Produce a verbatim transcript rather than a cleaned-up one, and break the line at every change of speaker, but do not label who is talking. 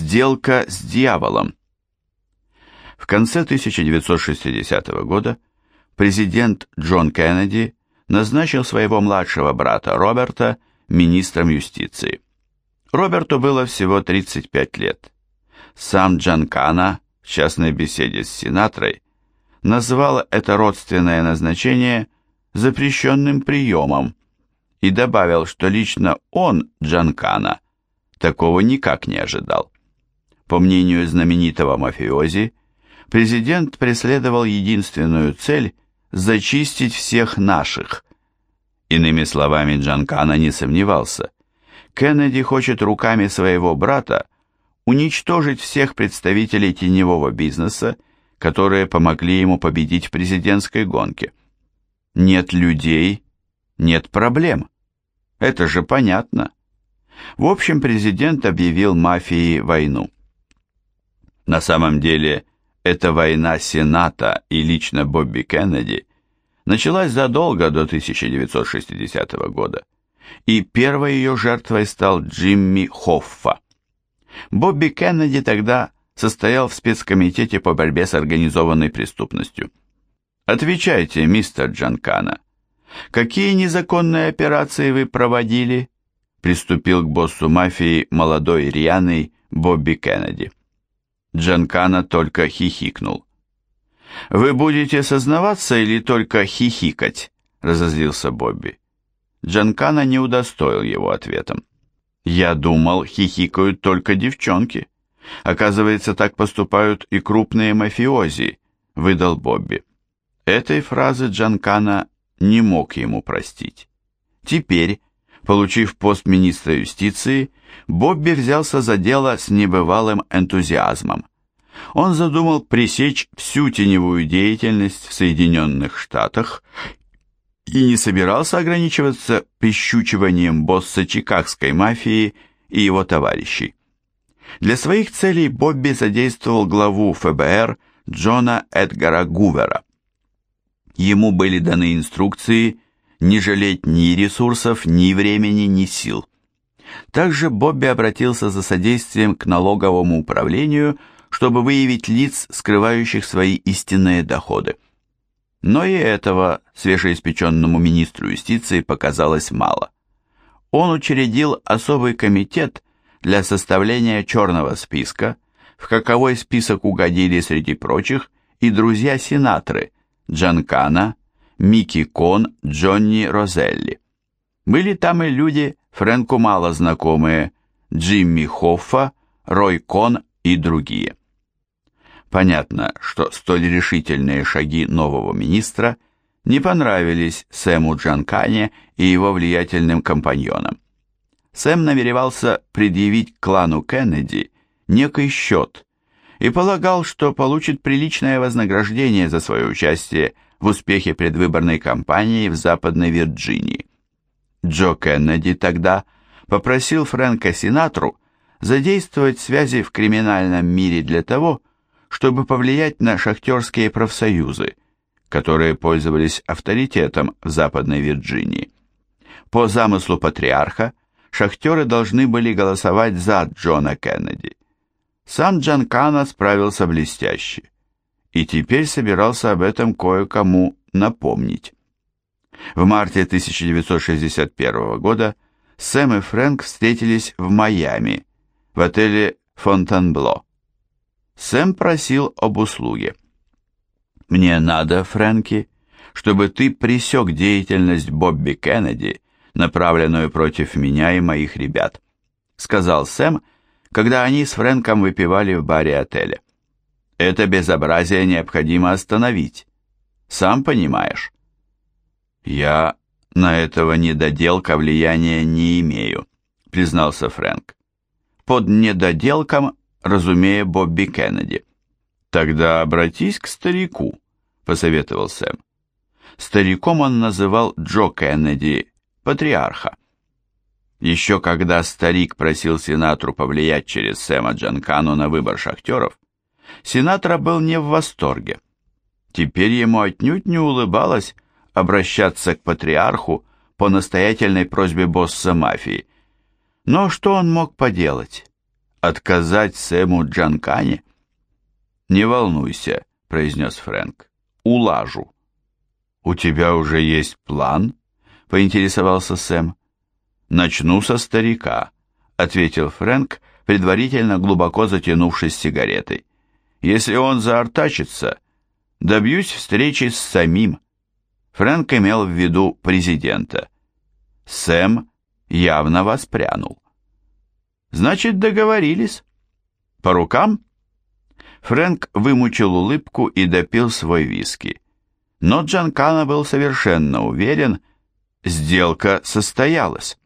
Сделка с дьяволом. В конце тысяча девятьсот шестидесятого года президент Джон Кеннеди назначил своего младшего брата Роберта министром юстиции. Роберту было всего тридцать пять лет. Сам Джанкана в частной беседе с Синатрой назвал это родственное назначение запрещенным приемом и добавил, что лично он, Джанкана, такого никак не ожидал. По мнению знаменитого мафиози, президент преследовал единственную цель – зачистить всех наших. Иными словами, Джанкана не сомневался. Кеннеди хочет руками своего брата уничтожить всех представителей теневого бизнеса, которые помогли ему победить в президентской гонке. Нет людей – нет проблем. Это же понятно. В общем, президент объявил мафии войну. На самом деле, эта война Сената и лично Бобби Кеннеди началась задолго до тысяча девятьсот шестидесятого года, и первой ее жертвой стал Джимми Хоффа. Бобби Кеннеди тогда состоял в спецкомитете по борьбе с организованной преступностью. Отвечайте, мистер Джанкана, какие незаконные операции вы проводили? Приступил к боссу мафии молодой рьяный Бобби Кеннеди. Джанкана только хихикнул. «Вы будете сознаваться или только хихикать?» – разозлился Бобби. Джанкана не удостоил его ответом. «Я думал, хихикают только девчонки. Оказывается, так поступают и крупные мафиози», – выдал Бобби. Этой фразы Джанкана не мог ему простить. Теперь, получив пост министра юстиции, Бобби взялся за дело с небывалым энтузиазмом. Он задумал пресечь всю теневую деятельность в Соединенных Штатах и не собирался ограничиваться прищучиванием босса чикагской мафии и его товарищей. Для своих целей Бобби задействовал главу эф бэ эр Джона Эдгара Гувера. Ему были даны инструкции не жалеть ни ресурсов, ни времени, ни сил. Также Бобби обратился за содействием к налоговому управлению, чтобы выявить лиц, скрывающих свои истинные доходы. Но и этого свежеиспеченному министру юстиции показалось мало. Он учредил особый комитет для составления черного списка, в каковой список угодили среди прочих и друзья сенаторы Джанкана, Микки Кон, Джонни Розелли. Были там и люди, Фрэнку мало знакомые, Джимми Хоффа, Рой Кон и другие. Понятно, что столь решительные шаги нового министра не понравились Сэму Джанкане и его влиятельным компаньонам. Сэм намеревался предъявить клану Кеннеди некий счет и полагал, что получит приличное вознаграждение за свое участие в успехе предвыборной кампании в Западной Вирджинии. Джо Кеннеди тогда попросил Фрэнка Синатру задействовать связи в криминальном мире для того, чтобы повлиять на шахтерские профсоюзы, которые пользовались авторитетом в Западной Вирджинии. По замыслу патриарха, шахтеры должны были голосовать за Джона Кеннеди. Сам Джанкана справился блестяще, и теперь собирался об этом кое-кому напомнить. В марте тысяча девятьсот шестьдесят первого года Сэм и Фрэнк встретились в Майами, в отеле Фонтенбло. Сэм просил об услуге. «Мне надо, Фрэнки, чтобы ты пресек деятельность Бобби Кеннеди, направленную против меня и моих ребят», сказал Сэм, когда они с Фрэнком выпивали в баре отеля. «Это безобразие необходимо остановить. Сам понимаешь». «Я на этого недоделка влияния не имею», признался Фрэнк. Под недоделком, разумея Бобби Кеннеди. «Тогда обратись к старику», посоветовал Сэм. Стариком он называл Джо Кеннеди, патриарха. Еще когда старик просил Синатру повлиять через Сэма Джанкану на выбор шахтеров, Синатра был не в восторге. Теперь ему отнюдь не улыбалось обращаться к патриарху по настоятельной просьбе босса мафии. Но что он мог поделать? Отказать Сэму Джанкане? «Не волнуйся», — произнес Фрэнк. «Улажу». «У тебя уже есть план?» — поинтересовался Сэм. «Начну со старика», — ответил Фрэнк, предварительно глубоко затянувшись сигаретой. «Если он заортачится, добьюсь встречи с самим». Фрэнк имел в виду президента. Сэм явно воспрянул. «Значит, договорились? По рукам?» Фрэнк вымучил улыбку и допил свой виски. Но Джанкана был совершенно уверен, сделка состоялась.